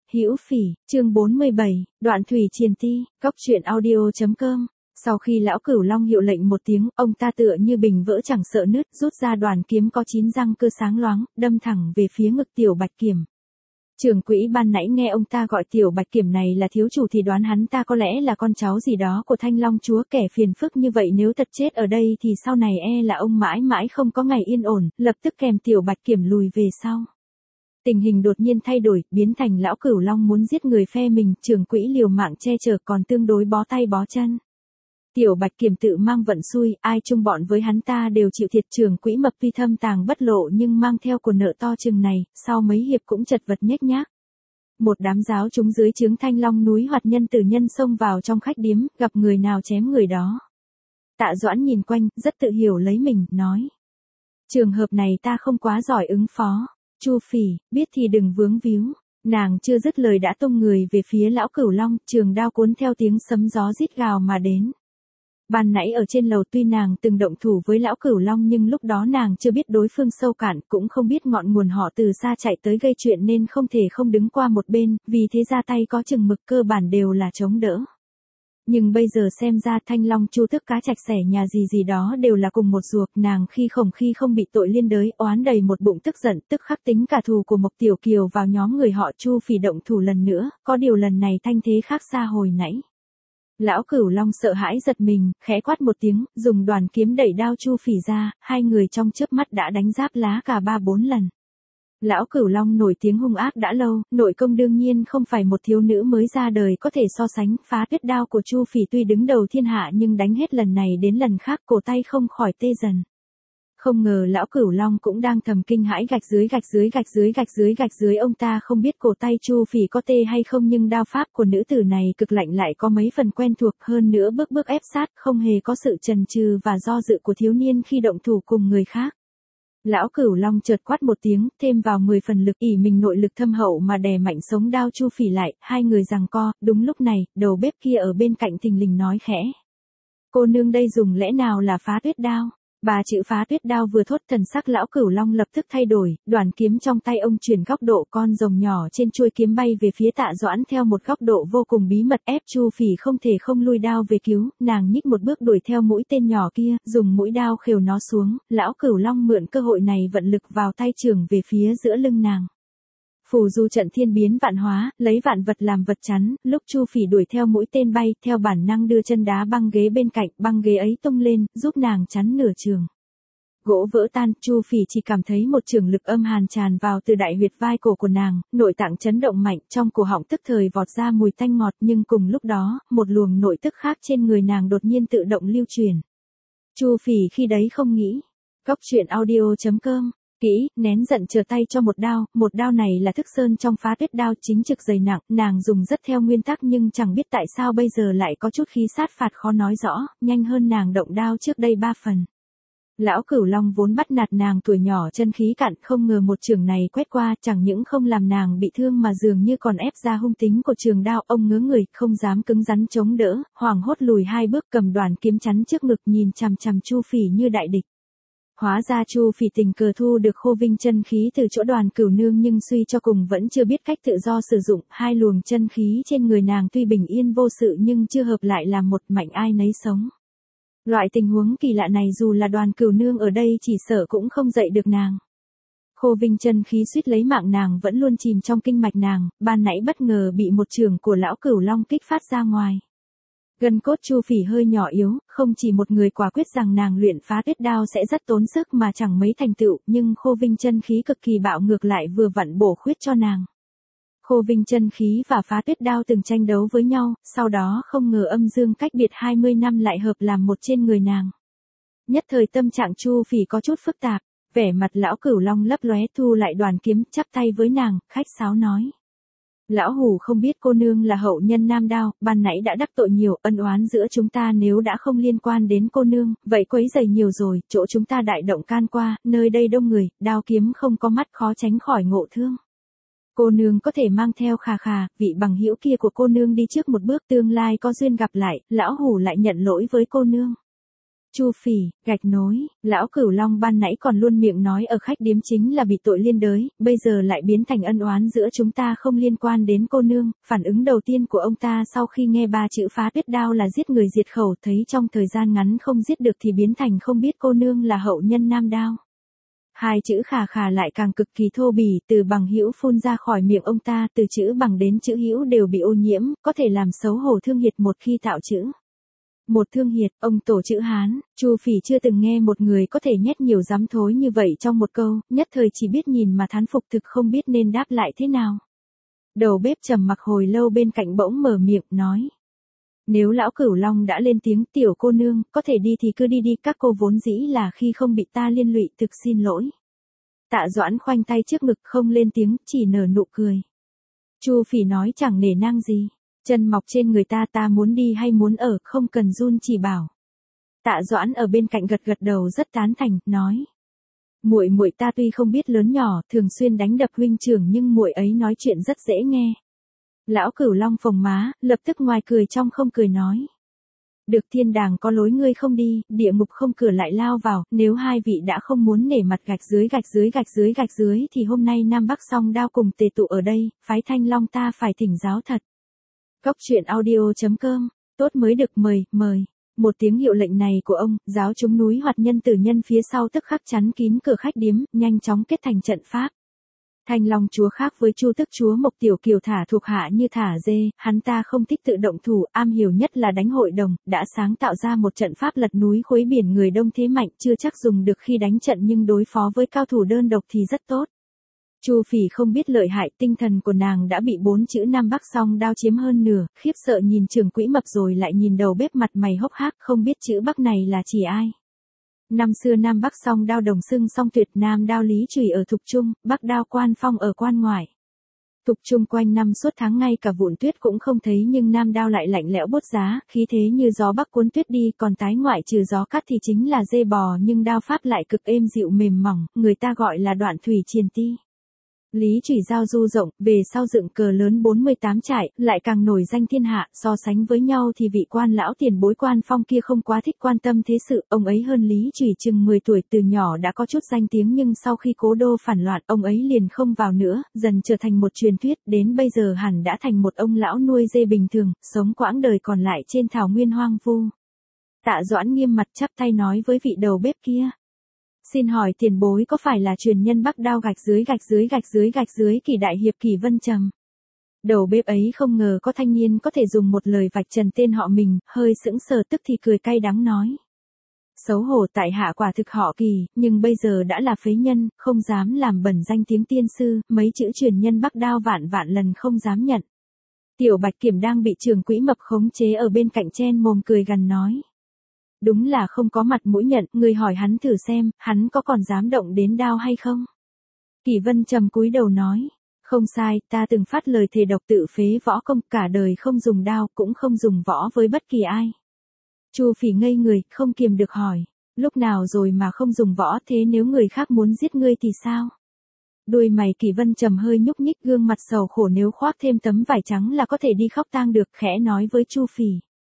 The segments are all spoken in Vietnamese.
Hữu Phỉ, chương 47, Đoạn Thủy Triền Ti, Cốc truyện audio.com. Sau khi lão Cửu Long hiệu lệnh một tiếng, ông ta tựa như bình vỡ chẳng sợ nứt, rút ra đoàn kiếm có 9 răng cưa sáng loáng, đâm thẳng về phía ngực Tiểu Bạch Kiểm. Trưởng quỹ ban nãy nghe ông ta gọi Tiểu Bạch Kiểm này là thiếu chủ thì đoán hắn ta có lẽ là con cháu gì đó của Thanh Long chúa, kẻ phiền phức như vậy nếu thật chết ở đây thì sau này là ông mãi mãi không có ngày yên ổn, lập tức kèm Tiểu Bạch Kiểm lùi về sau. Tình hình đột nhiên thay đổi, biến thành lão Cửu Long muốn giết người phe mình, trưởng quỹ liều mạng che chở còn tương đối bó tay bó chân. Tiểu Bạch Kiểm tự mang vận xui, ai chung bọn với hắn ta đều chịu thiệt. Trưởng quỹ mập tuy thâm tàng bất lộ nhưng mang theo của nợ to chừng này, sau mấy hiệp cũng chật vật nhếch nhác. Một đám giáo chúng dưới trướng Thanh Long núi Hoạt Nhân tử nhân xông vào trong khách điếm, gặp người nào chém người đó. Tạ Doãn nhìn quanh, rất tự hiểu lấy mình, nói: trường hợp này ta không quá giỏi ứng phó. Chu Phỉ, biết thì đừng vướng víu. Nàng chưa dứt lời đã tung người về phía lão Cửu Long, trường đao cuốn theo tiếng sấm gió rít gào mà đến. Ban nãy ở trên lầu tuy nàng từng động thủ với lão Cửu Long nhưng lúc đó nàng chưa biết đối phương sâu cạn, cũng không biết ngọn nguồn họ từ xa chạy tới gây chuyện nên không thể không đứng qua một bên, vì thế ra tay có chừng mực, cơ bản đều là chống đỡ. Nhưng bây giờ xem ra Thanh Long Chu tức cá Trạch Xẻ nhà gì đó đều là cùng một ruột, nàng khi không bị tội liên đới, oán đầy một bụng tức giận, tức khắc tính cả thù của Mộc Tiểu Kiều vào nhóm người họ Chu Phỉ động thủ lần nữa, có điều lần này thanh thế khác xa hồi nãy. Lão Cửu Long sợ hãi giật mình, khẽ quát một tiếng, dùng đoàn kiếm đẩy đao Chu Phỉ ra, hai người trong chớp mắt đã đánh giáp lá cả 3-4 lần. Lão Cửu Long nổi tiếng hung ác đã lâu, nội công đương nhiên không phải một thiếu nữ mới ra đời có thể so sánh. Phá tuyết đao của Chu Phỉ tuy đứng đầu thiên hạ nhưng đánh hết lần này đến lần khác cổ tay không khỏi tê dần. Không ngờ lão Cửu Long cũng đang thầm kinh hãi, gạch dưới, ông ta không biết cổ tay Chu Phỉ có tê hay không nhưng đao pháp của nữ tử này cực lạnh lại có mấy phần quen thuộc, hơn nữa bước ép sát, không hề có sự chần chừ và do dự của thiếu niên khi động thủ cùng người khác. Lão Cửu Long chợt quát một tiếng, thêm vào 10 phần lực, ỷ mình nội lực thâm hậu mà đè mạnh sống đao Chu Phỉ lại, hai người giằng co. Đúng lúc này, đầu bếp kia ở bên cạnh thình lình nói khẽ: cô nương đây dùng lẽ nào là phá tuyết đao? Ba chữ phá tuyết đao vừa thốt, thần sắc lão Cửu Long lập tức thay đổi, đoàn kiếm trong tay ông chuyển góc độ, con rồng nhỏ trên chuôi kiếm bay về phía Tạ Doãn theo một góc độ vô cùng bí mật, ép Chu Phỉ không thể không lui đao về cứu. Nàng nhích một bước đuổi theo mũi tên nhỏ kia, dùng mũi đao khều nó xuống. Lão Cửu Long mượn cơ hội này vận lực vào tay trường về phía giữa lưng nàng. Phù du trận thiên biến vạn hóa, lấy vạn vật làm vật chắn, lúc Chu Phỉ đuổi theo mũi tên bay, theo bản năng đưa chân đá băng ghế bên cạnh, băng ghế ấy tung lên, giúp nàng chắn nửa trường. Gỗ vỡ tan, Chu Phỉ chỉ cảm thấy một trường lực âm hàn tràn vào từ đại huyệt vai cổ của nàng, nội tạng chấn động mạnh, trong cổ họng tức thời vọt ra mùi tanh ngọt, nhưng cùng lúc đó, một luồng nội tức khác trên người nàng đột nhiên tự động lưu truyền. Chu Phỉ khi đấy không nghĩ. Cốc truyện audio.com. Kỹ, nén giận trở tay cho một đao này là thức sơn trong phá tuyết đao, chính trực dày nặng, nàng dùng rất theo nguyên tắc nhưng chẳng biết tại sao bây giờ lại có chút khí sát phạt khó nói rõ, nhanh hơn nàng động đao trước đây 3 phần. Lão Cửu Long vốn bắt nạt nàng tuổi nhỏ chân khí cạn, không ngờ một trường này quét qua, chẳng những không làm nàng bị thương mà dường như còn ép ra hung tính của trường đao. Ông ngớ người, không dám cứng rắn chống đỡ, hoảng hốt lùi 2 bước, cầm đoàn kiếm chắn trước ngực, nhìn chằm chằm Chu Phỉ như đại địch. Hóa ra Chu Phỉ tình cờ thu được khô vinh chân khí từ chỗ Đoàn Cửu nương nhưng suy cho cùng vẫn chưa biết cách tự do sử dụng. Hai luồng chân khí trên người nàng tuy bình yên vô sự nhưng chưa hợp lại làm một, mạnh ai nấy sống. Loại tình huống kỳ lạ này dù là Đoàn Cửu nương ở đây chỉ sợ cũng không dậy được nàng. Khô vinh chân khí suýt lấy mạng nàng vẫn luôn chìm trong kinh mạch nàng, ban nãy bất ngờ bị một chưởng của lão Cửu Long kích phát ra ngoài. Gân cốt Chu Phỉ hơi nhỏ yếu, không chỉ một người quả quyết rằng nàng luyện phá tuyết đao sẽ rất tốn sức mà chẳng mấy thành tựu, nhưng khô vinh chân khí cực kỳ bạo ngược lại vừa vặn bổ khuyết cho nàng. Khô vinh chân khí và phá tuyết đao từng tranh đấu với nhau, sau đó không ngờ âm dương cách biệt 20 năm lại hợp làm một trên người nàng. Nhất thời tâm trạng Chu Phỉ có chút phức tạp, vẻ mặt lão Cửu Long lấp lóe, thu lại đoàn kiếm, chắp tay với nàng, khách sáo nói: lão hủ không biết cô nương là hậu nhân Nam Đao, ban nãy đã đắc tội nhiều, ân oán giữa chúng ta nếu đã không liên quan đến cô nương, vậy quấy rầy nhiều rồi, chỗ chúng ta đại động can qua, nơi đây đông người, đao kiếm không có mắt khó tránh khỏi ngộ thương. Cô nương có thể mang theo khà, vị bằng hữu kia của cô nương đi trước một bước, tương lai có duyên gặp lại, lão hủ lại nhận lỗi với cô nương. Chu Phỉ, gạch nối, lão Cửu Long ban nãy còn luôn miệng nói ở khách điếm chính là bị tội liên đới, bây giờ lại biến thành ân oán giữa chúng ta không liên quan đến cô nương. Phản ứng đầu tiên của ông ta sau khi nghe ba chữ phá tuyết đao là giết người diệt khẩu, thấy trong thời gian ngắn không giết được thì biến thành không biết cô nương là hậu nhân nam đao. Hai chữ khà khà lại càng cực kỳ thô bỉ, từ bằng hữu phun ra khỏi miệng ông ta, từ chữ bằng đến chữ hữu đều bị ô nhiễm, có thể làm xấu hổ thương hiệt một khi tạo chữ. Một thương hiệt, ông tổ chữ Hán. Chu Phỉ chưa từng nghe một người có thể nhét nhiều dám thối như vậy trong một câu, nhất thời chỉ biết nhìn mà thán phục, thực không biết nên đáp lại thế nào. Đầu bếp trầm mặc hồi lâu bên cạnh bỗng mở miệng, nói. Nếu lão Cửu Long đã lên tiếng, tiểu cô nương, có thể đi thì cứ đi đi, các cô vốn dĩ là khi không bị ta liên lụy, thực xin lỗi. Tạ Doãn khoanh tay trước ngực không lên tiếng, chỉ nở nụ cười. Chu Phỉ nói chẳng nể nang gì. Chân mọc trên người ta muốn đi hay muốn ở, không cần run chỉ bảo. Tạ Doãn ở bên cạnh gật gật đầu rất tán thành, nói. Muội muội ta tuy không biết lớn nhỏ, thường xuyên đánh đập huynh trưởng nhưng muội ấy nói chuyện rất dễ nghe. Lão Cửu Long phồng má, lập tức ngoài cười trong không cười nói. Được, thiên đàng có lối ngươi không đi, địa ngục không cửa lại lao vào, nếu hai vị đã không muốn nể mặt gạch dưới thì hôm nay Nam Bắc song đao cùng tề tụ ở đây, phái Thanh Long ta phải thỉnh giáo thật. Cóc truyện audio.com, tốt mới được, mời. Một tiếng hiệu lệnh này của ông, giáo chúng núi Hoạt Nhân Tử Nhân phía sau tức khắc chắn kín cửa khách điếm, nhanh chóng kết thành trận pháp. Thanh Long chúa khác với Chu Tức chúa Mộc Tiểu Kiều thả thuộc hạ như thả dê, hắn ta không thích tự động thủ, am hiểu nhất là đánh hội đồng, đã sáng tạo ra một trận pháp lật núi khuấy biển, người đông thế mạnh, chưa chắc dùng được khi đánh trận nhưng đối phó với cao thủ đơn độc thì rất tốt. Chu Phỉ không biết lợi hại, tinh thần của nàng đã bị 4 chữ Nam Bắc song đao chiếm hơn nửa, khiếp sợ nhìn Trưởng Quỹ Mập rồi lại nhìn đầu bếp mặt mày hốc hác, không biết chữ Bắc này là chỉ ai. Năm xưa Nam Bắc song đao đồng xưng song tuyệt, Nam đao Lý Chủy ở Thục Trung, Bắc đao Quan Phong ở Quan Ngoại. Thục Trung quanh năm suốt tháng ngay cả vụn tuyết cũng không thấy nhưng Nam đao lại lạnh lẽo bút giá, khí thế như gió Bắc cuốn tuyết đi, còn tái ngoại trừ gió cắt thì chính là dê bò, nhưng đao pháp lại cực êm dịu mềm mỏng, người ta gọi là Đoạn Thủy Triền Ti. Lý Chủy giao du rộng, về sau dựng cờ lớn 48 trại, lại càng nổi danh thiên hạ, so sánh với nhau thì vị quan lão tiền bối Quan Phong kia không quá thích quan tâm thế sự, ông ấy hơn Lý Chủy chừng 10 tuổi, từ nhỏ đã có chút danh tiếng nhưng sau khi Cố Đô phản loạn, ông ấy liền không vào nữa, dần trở thành một truyền thuyết, đến bây giờ hẳn đã thành một ông lão nuôi dê bình thường, sống quãng đời còn lại trên thảo nguyên hoang vu. Tạ Doãn nghiêm mặt chắp tay nói với vị đầu bếp kia. Xin hỏi tiền bối có phải là truyền nhân Bắc đao gạch dưới Kỳ đại hiệp Kỳ Vân Trầm? Đầu bếp ấy không ngờ có thanh niên có thể dùng một lời vạch trần tên họ mình, hơi sững sờ tức thì cười cay đắng nói. Xấu hổ, tại hạ quả thực họ Kỳ, nhưng bây giờ đã là phế nhân, không dám làm bẩn danh tiếng tiên sư, mấy chữ truyền nhân Bắc đao vạn lần không dám nhận. Tiểu Bạch Kiểm đang bị Trưởng Quỹ Mập khống chế ở bên cạnh chen mồm cười gằn nói. Đúng là không có mặt mũi nhận, người hỏi hắn thử xem, hắn có còn dám động đến đao hay không? Kỳ Vân Trầm cúi đầu nói, không sai, ta từng phát lời thề độc tự phế võ công, cả đời không dùng đao, cũng không dùng võ với bất kỳ ai. Chu Phỉ ngây người, không kiềm được hỏi, lúc nào rồi mà không dùng võ, thế nếu người khác muốn giết ngươi thì sao? Đuôi mày Kỳ Vân Trầm hơi nhúc nhích, gương mặt sầu khổ, nếu khoác thêm tấm vải trắng là có thể đi khóc tang được, khẽ nói với Chu Phỉ.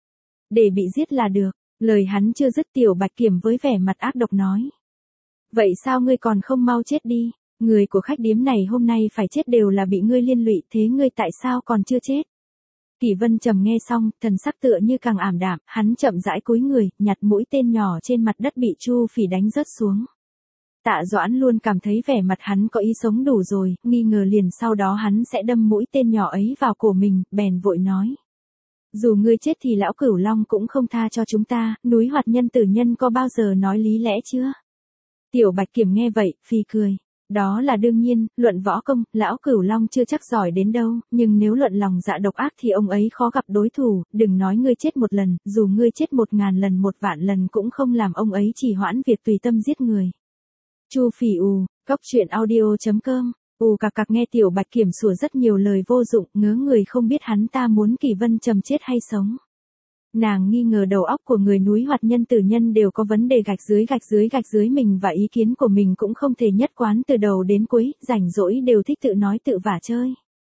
Để bị giết là được. Lời hắn chưa dứt, Tiểu Bạch Kiểm với vẻ mặt ác độc nói. Vậy sao ngươi còn không mau chết đi, người của khách điếm này hôm nay phải chết đều là bị ngươi liên lụy, thế ngươi tại sao còn chưa chết? Kỳ Vân Trầm nghe xong, thần sắc tựa như càng ảm đạm, hắn chậm rãi cúi người, nhặt mũi tên nhỏ trên mặt đất bị Chu Phỉ đánh rớt xuống. Tạ Doãn luôn cảm thấy vẻ mặt hắn có ý sống đủ rồi, nghi ngờ liền sau đó hắn sẽ đâm mũi tên nhỏ ấy vào cổ mình, bèn vội nói. Dù ngươi chết thì lão Cửu Long cũng không tha cho chúng ta, núi Hoạt Nhân Tử Nhân có bao giờ nói lý lẽ chưa? Tiểu Bạch Kiểm nghe vậy, phì cười. Đó là đương nhiên, luận võ công, lão Cửu Long chưa chắc giỏi đến đâu, nhưng nếu luận lòng dạ độc ác thì ông ấy khó gặp đối thủ, đừng nói ngươi chết một lần, dù ngươi chết 1000 lần 1.000.000 lần cũng không làm ông ấy trì hoãn việc tùy tâm giết người. Chu Phỉ cóc truyện audio.com. Cặc cặc nghe Tiểu Bạch Kiểm sủa rất nhiều lời vô dụng, ngớ người không biết hắn ta muốn Kỳ Vân Trầm chết hay sống. Nàng nghi ngờ đầu óc của người núi Hoạt Nhân Tử Nhân đều có vấn đề, gạch dưới mình và ý kiến của mình cũng không thể nhất quán từ đầu đến cuối, rảnh rỗi đều thích tự nói tự vả chơi.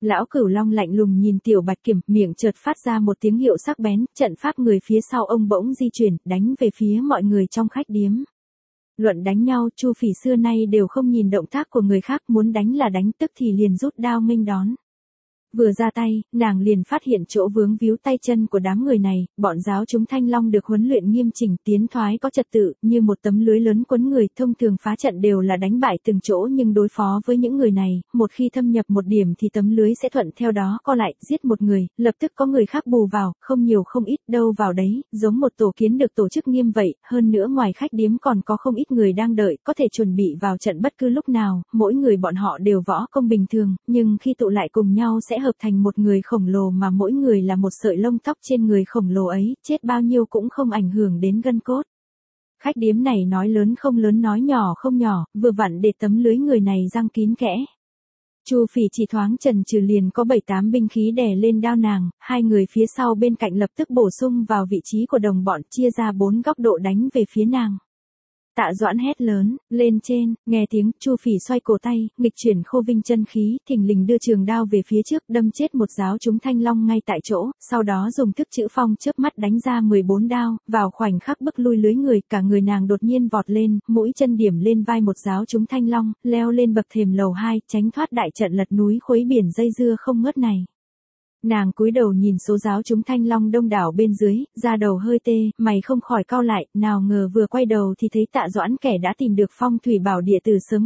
Lão Cửu Long lạnh lùng nhìn Tiểu Bạch Kiểm, miệng chợt phát ra một tiếng hiệu sắc bén, trận pháp người phía sau ông bỗng di chuyển, đánh về phía mọi người trong khách điếm. Luận đánh nhau, Chu Phỉ xưa nay đều không nhìn động tác của người khác, muốn đánh là đánh, tức thì liền rút đao nghênh đón. Vừa ra tay, nàng liền phát hiện chỗ vướng víu tay chân của đám người này, bọn giáo chúng Thanh Long được huấn luyện nghiêm chỉnh, tiến thoái có trật tự, như một tấm lưới lớn quấn người, thông thường phá trận đều là đánh bại từng chỗ, nhưng đối phó với những người này, một khi thâm nhập một điểm thì tấm lưới sẽ thuận theo đó co lại, giết một người, lập tức có người khác bù vào, không nhiều không ít, đâu vào đấy, giống một tổ kiến được tổ chức nghiêm vậy, hơn nữa ngoài khách điếm còn có không ít người đang đợi, có thể chuẩn bị vào trận bất cứ lúc nào, mỗi người bọn họ đều võ công bình thường, nhưng khi tụ lại cùng nhau sẽ hợp thành một người khổng lồ mà mỗi người là một sợi lông tóc trên người khổng lồ ấy, chết bao nhiêu cũng không ảnh hưởng đến gân cốt. Khách điếm này nói lớn không lớn nói nhỏ không nhỏ, vừa vặn để tấm lưới người này răng kín kẽ. Chu Phỉ chỉ thoáng chần chừ liền có 7-8 binh khí đè lên đao nàng, hai người phía sau bên cạnh lập tức bổ sung vào vị trí của đồng bọn, chia ra 4 góc độ đánh về phía nàng. Tạ Doãn hét lớn, lên trên, nghe tiếng, Chu Phỉ xoay cổ tay, nghịch chuyển khô vinh chân khí, thình lình đưa trường đao về phía trước, đâm chết một giáo chúng Thanh Long ngay tại chỗ, sau đó dùng thức chữ phong chớp mắt đánh ra 14 đao, vào khoảnh khắc bức lui lưới người, cả người nàng đột nhiên vọt lên, mũi chân điểm lên vai một giáo chúng Thanh Long, leo lên bậc thềm lầu 2, tránh thoát đại trận lật núi khuấy biển dây dưa không ngớt này. Nàng cúi đầu nhìn số giáo chúng Thanh Long đông đảo bên dưới, da đầu hơi tê, mày không khỏi cau lại, nào ngờ vừa quay đầu thì thấy Tạ Doãn kẻ đã tìm được phong thủy bảo địa từ sớm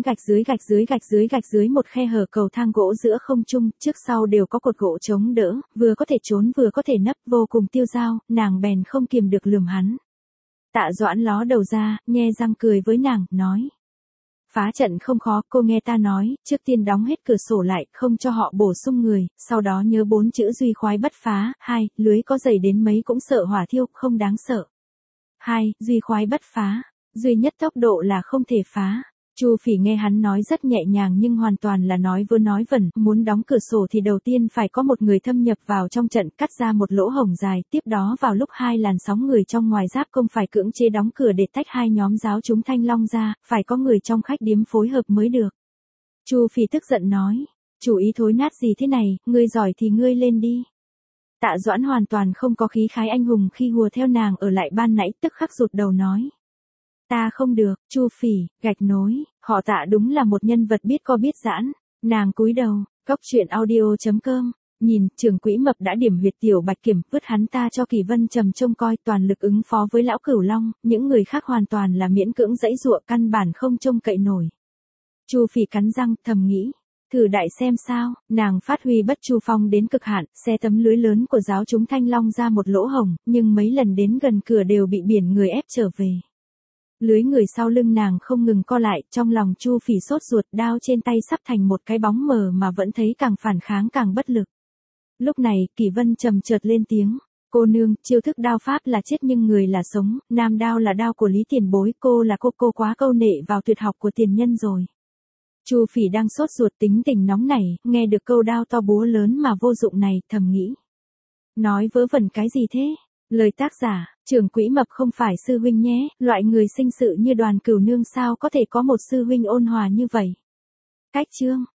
gạch dưới một khe hở cầu thang gỗ giữa không trung, trước sau đều có cột gỗ chống đỡ, vừa có thể trốn vừa có thể nấp, vô cùng tiêu dao, nàng bèn không kiềm được lườm hắn. Tạ Doãn ló đầu ra, nhe răng cười với nàng, nói. Phá trận không khó, cô nghe ta nói, trước tiên đóng hết cửa sổ lại, không cho họ bổ sung người, sau đó nhớ 4 chữ duy khoái bất phá, 2, lưới có dày đến mấy cũng sợ hỏa thiêu, không đáng sợ. 2, duy khoái bất phá, duy nhất tốc độ là không thể phá. Chu Phỉ nghe hắn nói rất nhẹ nhàng nhưng hoàn toàn là nói vớ nói vẩn, muốn đóng cửa sổ thì đầu tiên phải có một người thâm nhập vào trong trận, cắt ra một lỗ hổng dài, tiếp đó vào lúc hai làn sóng người trong ngoài giáp công phải cưỡng chế đóng cửa để tách hai nhóm giáo chúng Thanh Long ra, phải có người trong khách điếm phối hợp mới được. Chu Phỉ tức giận nói, chủ ý thối nát gì thế này, ngươi giỏi thì ngươi lên đi. Tạ Doãn hoàn toàn không có khí khái anh hùng khi hùa theo nàng ở lại ban nãy, tức khắc rụt đầu nói. Ta không được, Chu Phỉ, gạch nối, họ Tạ đúng là một nhân vật biết co biết giãn. Nàng cúi đầu, cóc truyện audio.com, nhìn, trưởng quỹ mập đã điểm huyệt Tiểu Bạch Kiểm, vứt hắn ta cho Kỳ Vân Trầm trông coi, toàn lực ứng phó với lão Cửu Long, những người khác hoàn toàn là miễn cưỡng dãy dụa, căn bản không trông cậy nổi. Chu Phỉ cắn răng, thầm nghĩ, thử đại xem sao, nàng phát huy bất chu phong đến cực hạn, xe tấm lưới lớn của giáo chúng Thanh Long ra một lỗ hổng, nhưng mấy lần đến gần cửa đều bị biển người ép trở về. Lưới người sau lưng nàng không ngừng co lại, trong lòng Chu Phỉ sốt ruột, đao trên tay sắp thành một cái bóng mờ mà vẫn thấy càng phản kháng càng bất lực. Lúc này, Kỳ Vân Trầm chợt lên tiếng, cô nương, chiêu thức đao pháp là chết nhưng người là sống, nam đao là đao của Lý Tiền Bối, cô là cô quá câu nệ vào tuyệt học của tiền nhân rồi. Chu Phỉ đang sốt ruột tính tình nóng nảy, nghe được câu đao to búa lớn mà vô dụng này, thầm nghĩ. Nói vớ vẩn cái gì thế? Lời tác giả, trưởng quỹ mập không phải sư huynh nhé, loại người sinh sự như Đoàn Cửu nương sao có thể có một sư huynh ôn hòa như vậy. Cách chương